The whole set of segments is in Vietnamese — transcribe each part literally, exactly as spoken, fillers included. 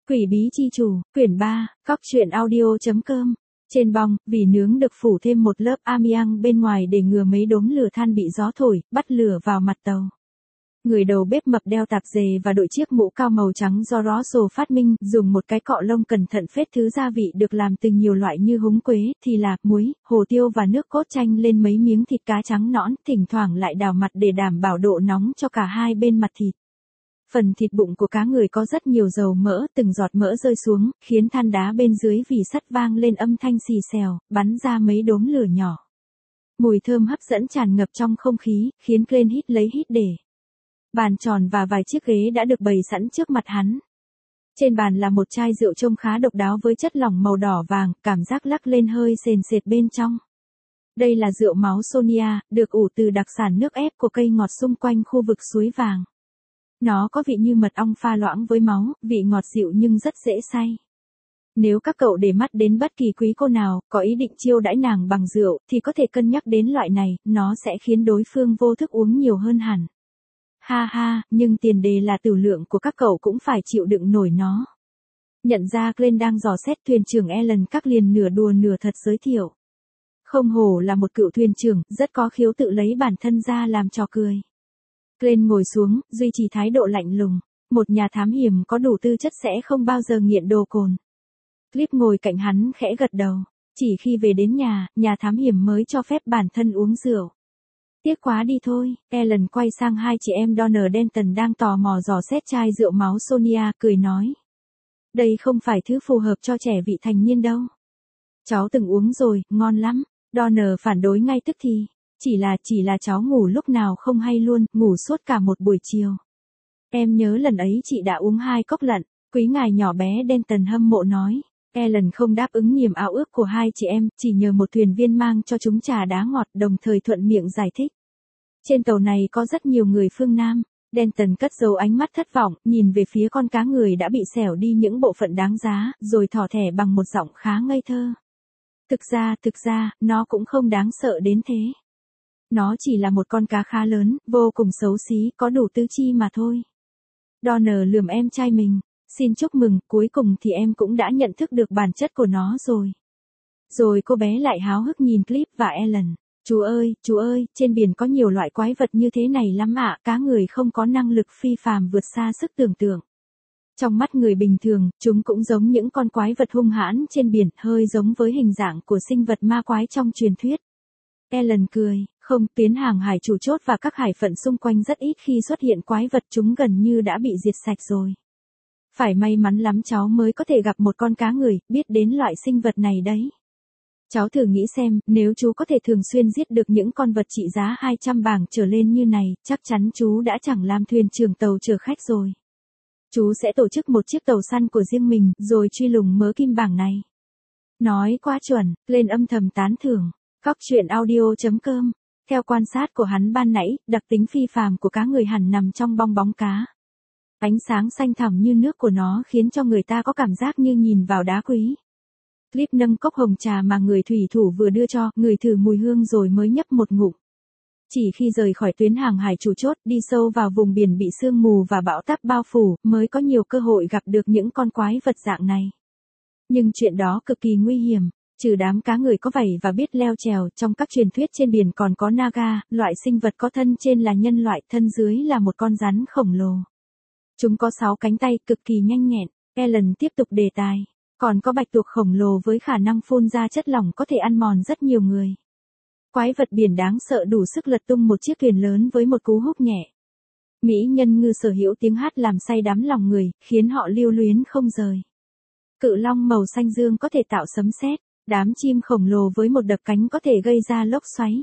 Quỷ bí chi chủ, quyển ba, cóc truyện audio.com. Trên bong, vì nướng được phủ thêm một lớp amiang bên ngoài để ngừa mấy đốm lửa than bị gió thổi, bắt lửa vào mặt tàu. Người đầu bếp mập đeo tạp dề và đội chiếc mũ cao màu trắng do Rosso phát minh, dùng một cái cọ lông cẩn thận phết thứ gia vị được làm từ nhiều loại như húng quế, thì là, muối, hồ tiêu và nước cốt chanh lên mấy miếng thịt cá trắng nõn, thỉnh thoảng lại đảo mặt để đảm bảo độ nóng cho cả hai bên mặt thịt. Phần thịt bụng của cá người có rất nhiều dầu mỡ, từng giọt mỡ rơi xuống, khiến than đá bên dưới vỉ sắt vang lên âm thanh xì xèo, bắn ra mấy đốm lửa nhỏ. Mùi thơm hấp dẫn tràn ngập trong không khí, khiến Glenn hít lấy hít để. Bàn tròn và vài chiếc ghế đã được bày sẵn trước mặt hắn. Trên bàn là một chai rượu trông khá độc đáo với chất lỏng màu đỏ vàng, cảm giác lắc lên hơi sền sệt bên trong. Đây là rượu máu Sonia, được ủ từ đặc sản nước ép của cây ngọt xung quanh khu vực suối vàng. Nó có vị như mật ong pha loãng với máu, vị ngọt dịu nhưng rất dễ say. Nếu các cậu để mắt đến bất kỳ quý cô nào, có ý định chiêu đãi nàng bằng rượu, thì có thể cân nhắc đến loại này, nó sẽ khiến đối phương vô thức uống nhiều hơn hẳn. Ha ha, nhưng tiền đề là tửu lượng của các cậu cũng phải chịu đựng nổi nó. Nhận ra Glenn đang dò xét, thuyền trưởng Ellen các liền nửa đùa nửa thật giới thiệu. Không hổ là một cựu thuyền trưởng, rất có khiếu tự lấy bản thân ra làm trò cười. Glenn ngồi xuống, duy trì thái độ lạnh lùng. Một nhà thám hiểm có đủ tư chất sẽ không bao giờ nghiện đồ cồn. Clip ngồi cạnh hắn khẽ gật đầu. Chỉ khi về đến nhà, nhà thám hiểm mới cho phép bản thân uống rượu. Tiếc quá đi thôi. Ellen quay sang hai chị em Donner Denton đang tò mò dò xét chai rượu máu Sonia, cười nói. Đây không phải thứ phù hợp cho trẻ vị thành niên đâu. Cháu từng uống rồi, ngon lắm. Donner phản đối ngay tức thì. Chỉ là, chỉ là cháu ngủ lúc nào không hay luôn, ngủ suốt cả một buổi chiều. Em nhớ lần ấy chị đã uống hai cốc lận, quý ngài nhỏ bé Denton hâm mộ nói. Ellen không đáp ứng niềm ao ước của hai chị em, chỉ nhờ một thuyền viên mang cho chúng trà đá ngọt, đồng thời thuận miệng giải thích. Trên tàu này có rất nhiều người phương Nam. Denton cất giấu ánh mắt thất vọng, nhìn về phía con cá người đã bị xẻo đi những bộ phận đáng giá, rồi thỏ thẻ bằng một giọng khá ngây thơ. Thực ra, thực ra, nó cũng không đáng sợ đến thế. Nó chỉ là một con cá khá lớn, vô cùng xấu xí, có đủ tứ chi mà thôi. Donner lườm em trai mình. Xin chúc mừng, cuối cùng thì em cũng đã nhận thức được bản chất của nó rồi. Rồi cô bé lại háo hức nhìn Clip và Ellen. Chú ơi, chú ơi, trên biển có nhiều loại quái vật như thế này lắm ạ, cá người không có năng lực phi phàm vượt xa sức tưởng tượng. Trong mắt người bình thường, chúng cũng giống những con quái vật hung hãn trên biển, hơi giống với hình dạng của sinh vật ma quái trong truyền thuyết. Ellen cười, không, tuyến hàng hải chủ chốt và các hải phận xung quanh rất ít khi xuất hiện quái vật, chúng gần như đã bị diệt sạch rồi. Phải may mắn lắm cháu mới có thể gặp một con cá người, biết đến loại sinh vật này đấy. Cháu thử nghĩ xem, nếu chú có thể thường xuyên giết được những con vật trị giá hai trăm bảng trở lên như này, chắc chắn chú đã chẳng làm thuyền trưởng tàu chở khách rồi. Chú sẽ tổ chức một chiếc tàu săn của riêng mình, rồi truy lùng mớ kim bảng này. Nói quá chuẩn, lên âm thầm tán thưởng. Cóc truyện audio.com. Theo quan sát của hắn ban nãy, đặc tính phi phàm của cá người hẳn nằm trong bong bóng cá. Ánh sáng xanh thẳm như nước của nó khiến cho người ta có cảm giác như nhìn vào đá quý. Clip nâng cốc hồng trà mà người thủy thủ vừa đưa cho, người thử mùi hương rồi mới nhấp một ngụm. Chỉ khi rời khỏi tuyến hàng hải chủ chốt, đi sâu vào vùng biển bị sương mù và bão táp bao phủ, mới có nhiều cơ hội gặp được những con quái vật dạng này. Nhưng chuyện đó cực kỳ nguy hiểm. Trừ đám cá người có vảy và biết leo trèo, trong các truyền thuyết trên biển còn có naga, loại sinh vật có thân trên là nhân loại, thân dưới là một con rắn khổng lồ. Chúng có sáu cánh tay, cực kỳ nhanh nhẹn. Ellen tiếp tục đề tài. Còn có bạch tuộc khổng lồ với khả năng phun ra chất lỏng có thể ăn mòn rất nhiều người. Quái vật biển đáng sợ đủ sức lật tung một chiếc thuyền lớn với một cú húc nhẹ. Mỹ nhân ngư sở hữu tiếng hát làm say đắm lòng người, khiến họ lưu luyến không rời. Cự long màu xanh dương có thể tạo sấm sét. Đám chim khổng lồ với một đập cánh có thể gây ra lốc xoáy.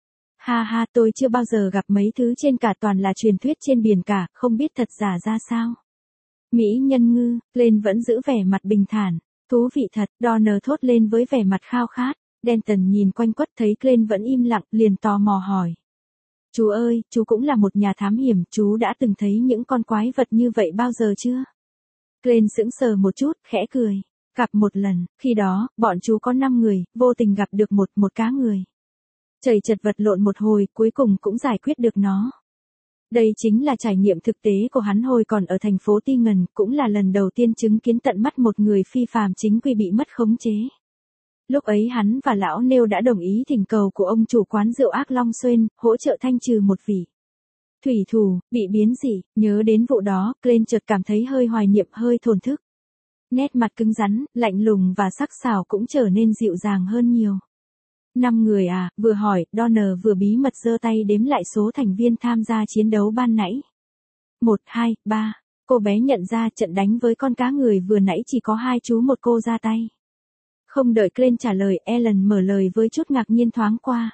Ha ha, tôi chưa bao giờ gặp mấy thứ trên cả, toàn là truyền thuyết trên biển cả, không biết thật giả ra sao. Mỹ nhân ngư, Glenn vẫn giữ vẻ mặt bình thản. Thú vị thật, Donner thốt lên với vẻ mặt khao khát. Denton nhìn quanh quất thấy Glenn vẫn im lặng, liền tò mò hỏi. Chú ơi, chú cũng là một nhà thám hiểm, chú đã từng thấy những con quái vật như vậy bao giờ chưa? Glenn sững sờ một chút, khẽ cười. Gặp một lần, khi đó, bọn chú có năm người, vô tình gặp được một, một cá người. Chầy chật vật lộn một hồi, cuối cùng cũng giải quyết được nó. Đây chính là trải nghiệm thực tế của hắn hồi còn ở thành phố Tingen, cũng là lần đầu tiên chứng kiến tận mắt một người phi phàm chính quy bị mất khống chế. Lúc ấy hắn và lão Nêu đã đồng ý thỉnh cầu của ông chủ quán rượu Ác Long Xuyên, hỗ trợ thanh trừ một vị thủy thủ, bị biến dị. Nhớ đến vụ đó, Glenn chợt cảm thấy hơi hoài niệm hơi thổn thức. Nét mặt cứng rắn, lạnh lùng và sắc sảo cũng trở nên dịu dàng hơn nhiều. Năm người à, vừa hỏi, Donner vừa bí mật giơ tay đếm lại số thành viên tham gia chiến đấu ban nãy. Một, hai, ba. Cô bé nhận ra trận đánh với con cá người vừa nãy chỉ có hai chú một cô ra tay. Không đợi Glenn trả lời, Ellen mở lời với chút ngạc nhiên thoáng qua.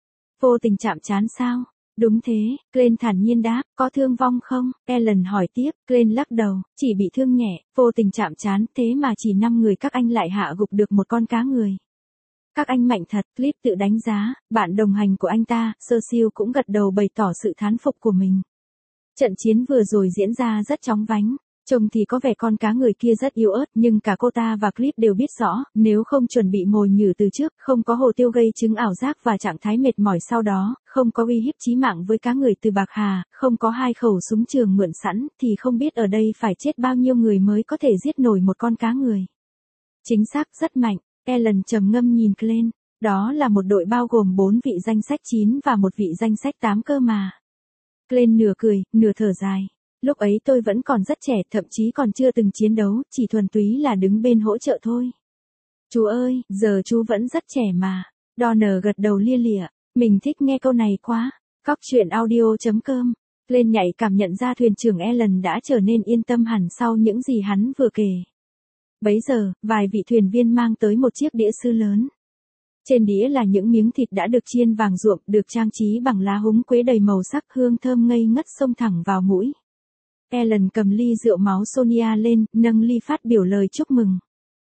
Vô tình chạm trán sao? Đúng thế, Glenn thản nhiên đáp, có thương vong không? Ellen hỏi tiếp, Glenn lắc đầu, chỉ bị thương nhẹ, vô tình chạm trán, thế mà chỉ năm người các anh lại hạ gục được một con cá người. Các anh mạnh thật, Clip tự đánh giá, bạn đồng hành của anh ta, Cecil cũng gật đầu bày tỏ sự thán phục của mình. Trận chiến vừa rồi diễn ra rất chóng vánh. Trông thì có vẻ con cá người kia rất yếu ớt, nhưng cả cô ta và Clip đều biết rõ, nếu không chuẩn bị mồi nhử từ trước, không có hồ tiêu gây chứng ảo giác và trạng thái mệt mỏi sau đó, không có uy hiếp chí mạng với cá người từ Bạc Hà, không có hai khẩu súng trường mượn sẵn, thì không biết ở đây phải chết bao nhiêu người mới có thể giết nổi một con cá người. Chính xác, rất mạnh. Ellen trầm ngâm nhìn Glenn, đó là một đội bao gồm bốn vị danh sách chín và một vị danh sách tám cơ mà. Glenn nửa cười, nửa thở dài. Lúc ấy tôi vẫn còn rất trẻ, thậm chí còn chưa từng chiến đấu, chỉ thuần túy là đứng bên hỗ trợ thôi. Chú ơi, giờ chú vẫn rất trẻ mà. Donner gật đầu lia lịa, mình thích nghe câu này quá. Cóc truyện audio chấm com. Glenn nhạy cảm nhận ra thuyền trưởng Ellen đã trở nên yên tâm hẳn sau những gì hắn vừa kể. Bấy giờ, vài vị thuyền viên mang tới một chiếc đĩa sứ lớn. Trên đĩa là những miếng thịt đã được chiên vàng ruộm, được trang trí bằng lá húng quế đầy màu sắc, hương thơm ngây ngất xông thẳng vào mũi. Ellen cầm ly rượu máu Sonia lên, nâng ly phát biểu lời chúc mừng.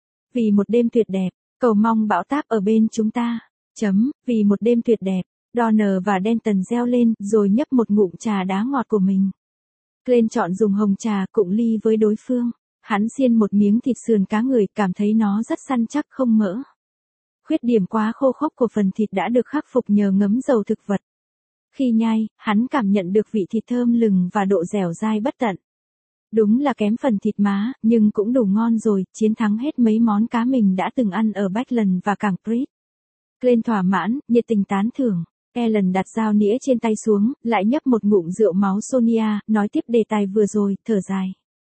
Vì một đêm tuyệt đẹp, cầu mong bão táp ở bên chúng ta. Chấm, vì một đêm tuyệt đẹp. Donner và Denton reo lên, rồi nhấp một ngụm trà đá ngọt của mình. Glenn chọn dùng hồng trà, cụng ly với đối phương. Hắn xiên một miếng thịt sườn cá người, cảm thấy nó rất săn chắc không mỡ. Khuyết điểm quá khô khốc của phần thịt đã được khắc phục nhờ ngấm dầu thực vật. Khi nhai, hắn cảm nhận được vị thịt thơm lừng và độ dẻo dai bất tận. Đúng là kém phần thịt má, nhưng cũng đủ ngon rồi, chiến thắng hết mấy món cá mình đã từng ăn ở Bachland và cảng Prit. Glenn thỏa mãn, nhiệt tình tán thưởng. Ellen đặt dao nĩa trên tay xuống, lại nhấp một ngụm rượu máu Sonia, nói tiếp đề tài vừa rồi, thở dài.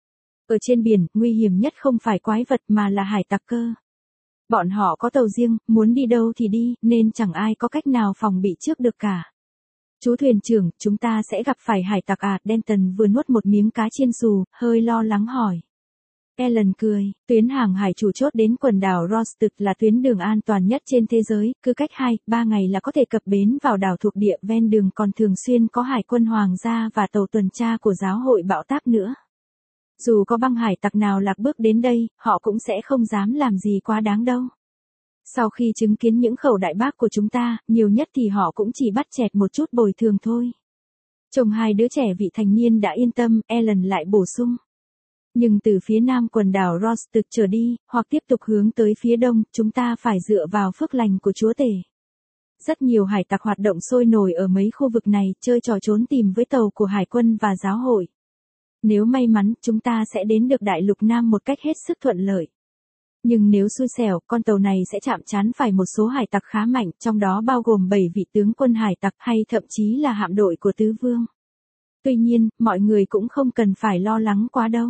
Ở trên biển, nguy hiểm nhất không phải quái vật mà là hải tặc cơ. Bọn họ có tàu riêng, muốn đi đâu thì đi, nên chẳng ai có cách nào phòng bị trước được cả. Chú thuyền trưởng, chúng ta sẽ gặp phải hải tặc à? Denton vừa nuốt một miếng cá chiên xù, hơi lo lắng hỏi. Ellen cười, tuyến hàng hải chủ chốt đến quần đảo Rosted là tuyến đường an toàn nhất trên thế giới, cứ cách hai, ba ngày là có thể cập bến vào đảo thuộc địa ven đường, còn thường xuyên có hải quân hoàng gia và tàu tuần tra của giáo hội bão táp nữa. Dù có băng hải tặc nào lạc bước đến đây, họ cũng sẽ không dám làm gì quá đáng đâu. Sau khi chứng kiến những khẩu đại bác của chúng ta, nhiều nhất thì họ cũng chỉ bắt chẹt một chút bồi thường thôi. Chồng hai đứa trẻ vị thành niên đã yên tâm, Ellen lại bổ sung. Nhưng từ phía nam quần đảo Rosted trở đi, hoặc tiếp tục hướng tới phía đông, chúng ta phải dựa vào phước lành của Chúa Tể. Rất nhiều hải tặc hoạt động sôi nổi ở mấy khu vực này, chơi trò trốn tìm với tàu của hải quân và giáo hội. Nếu may mắn, chúng ta sẽ đến được đại lục Nam một cách hết sức thuận lợi. Nhưng nếu xui xẻo, con tàu này sẽ chạm trán phải một số hải tặc khá mạnh, trong đó bao gồm bảy vị tướng quân hải tặc hay thậm chí là hạm đội của tứ vương. Tuy nhiên, mọi người cũng không cần phải lo lắng quá đâu.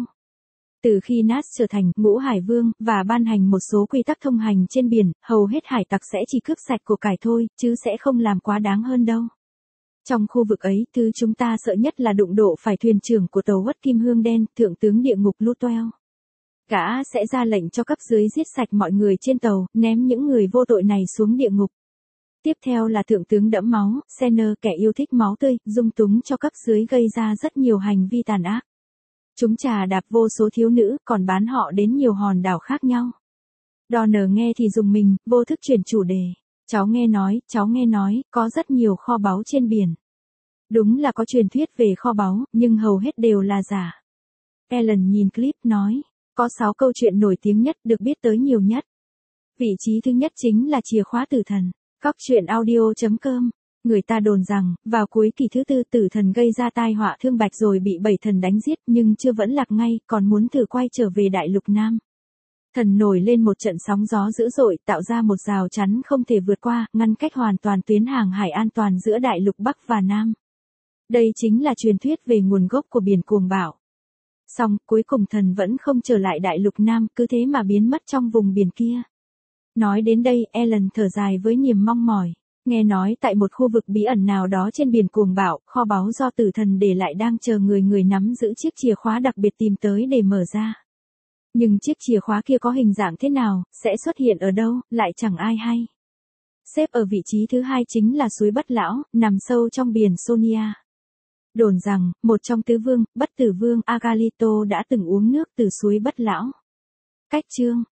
Từ khi Nas trở thành ngũ hải vương và ban hành một số quy tắc thông hành trên biển, hầu hết hải tặc sẽ chỉ cướp sạch của cải thôi, chứ sẽ không làm quá đáng hơn đâu. Trong khu vực ấy, thứ chúng ta sợ nhất là đụng độ phải thuyền trưởng của tàu Uất Kim Hương Đen, thượng tướng địa ngục Lutwell. Gã sẽ ra lệnh cho cấp dưới giết sạch mọi người trên tàu, ném những người vô tội này xuống địa ngục. Tiếp theo là thượng tướng đẫm máu, Senner, kẻ yêu thích máu tươi, dung túng cho cấp dưới gây ra rất nhiều hành vi tàn ác. Chúng trà đạp vô số thiếu nữ, còn bán họ đến nhiều hòn đảo khác nhau. Donner nghe thì dùng mình, vô thức chuyển chủ đề. Cháu nghe nói, cháu nghe nói, có rất nhiều kho báu trên biển. Đúng là có truyền thuyết về kho báu, nhưng hầu hết đều là giả. Ellen nhìn clip nói, có sáu câu chuyện nổi tiếng nhất, được biết tới nhiều nhất. Vị trí thứ nhất chính là chìa khóa tử thần. Cóc truyện audio chấm com Người ta đồn rằng, vào cuối kỳ thứ tư tử thần gây ra tai họa thương Bạch rồi bị bảy thần đánh giết nhưng chưa vẫn lạc ngay, còn muốn thử quay trở về Đại Lục Nam. Thần nổi lên một trận sóng gió dữ dội, tạo ra một rào chắn không thể vượt qua, ngăn cách hoàn toàn tuyến hàng hải an toàn giữa Đại Lục Bắc và Nam. Đây chính là truyền thuyết về nguồn gốc của biển cuồng bạo. Song, cuối cùng thần vẫn không trở lại Đại Lục Nam, cứ thế mà biến mất trong vùng biển kia. Nói đến đây, Ellen thở dài với niềm mong mỏi. Nghe nói tại một khu vực bí ẩn nào đó trên biển cuồng bạo, kho báu do tử thần để lại đang chờ người người nắm giữ chiếc chìa khóa đặc biệt tìm tới để mở ra. Nhưng chiếc chìa khóa kia có hình dạng thế nào, sẽ xuất hiện ở đâu, lại chẳng ai hay. Xếp ở vị trí thứ hai chính là suối Bất Lão, nằm sâu trong biển Sonia. Đồn rằng, một trong tứ vương, Bất Tử Vương Agalito đã từng uống nước từ suối Bất Lão. Cách chương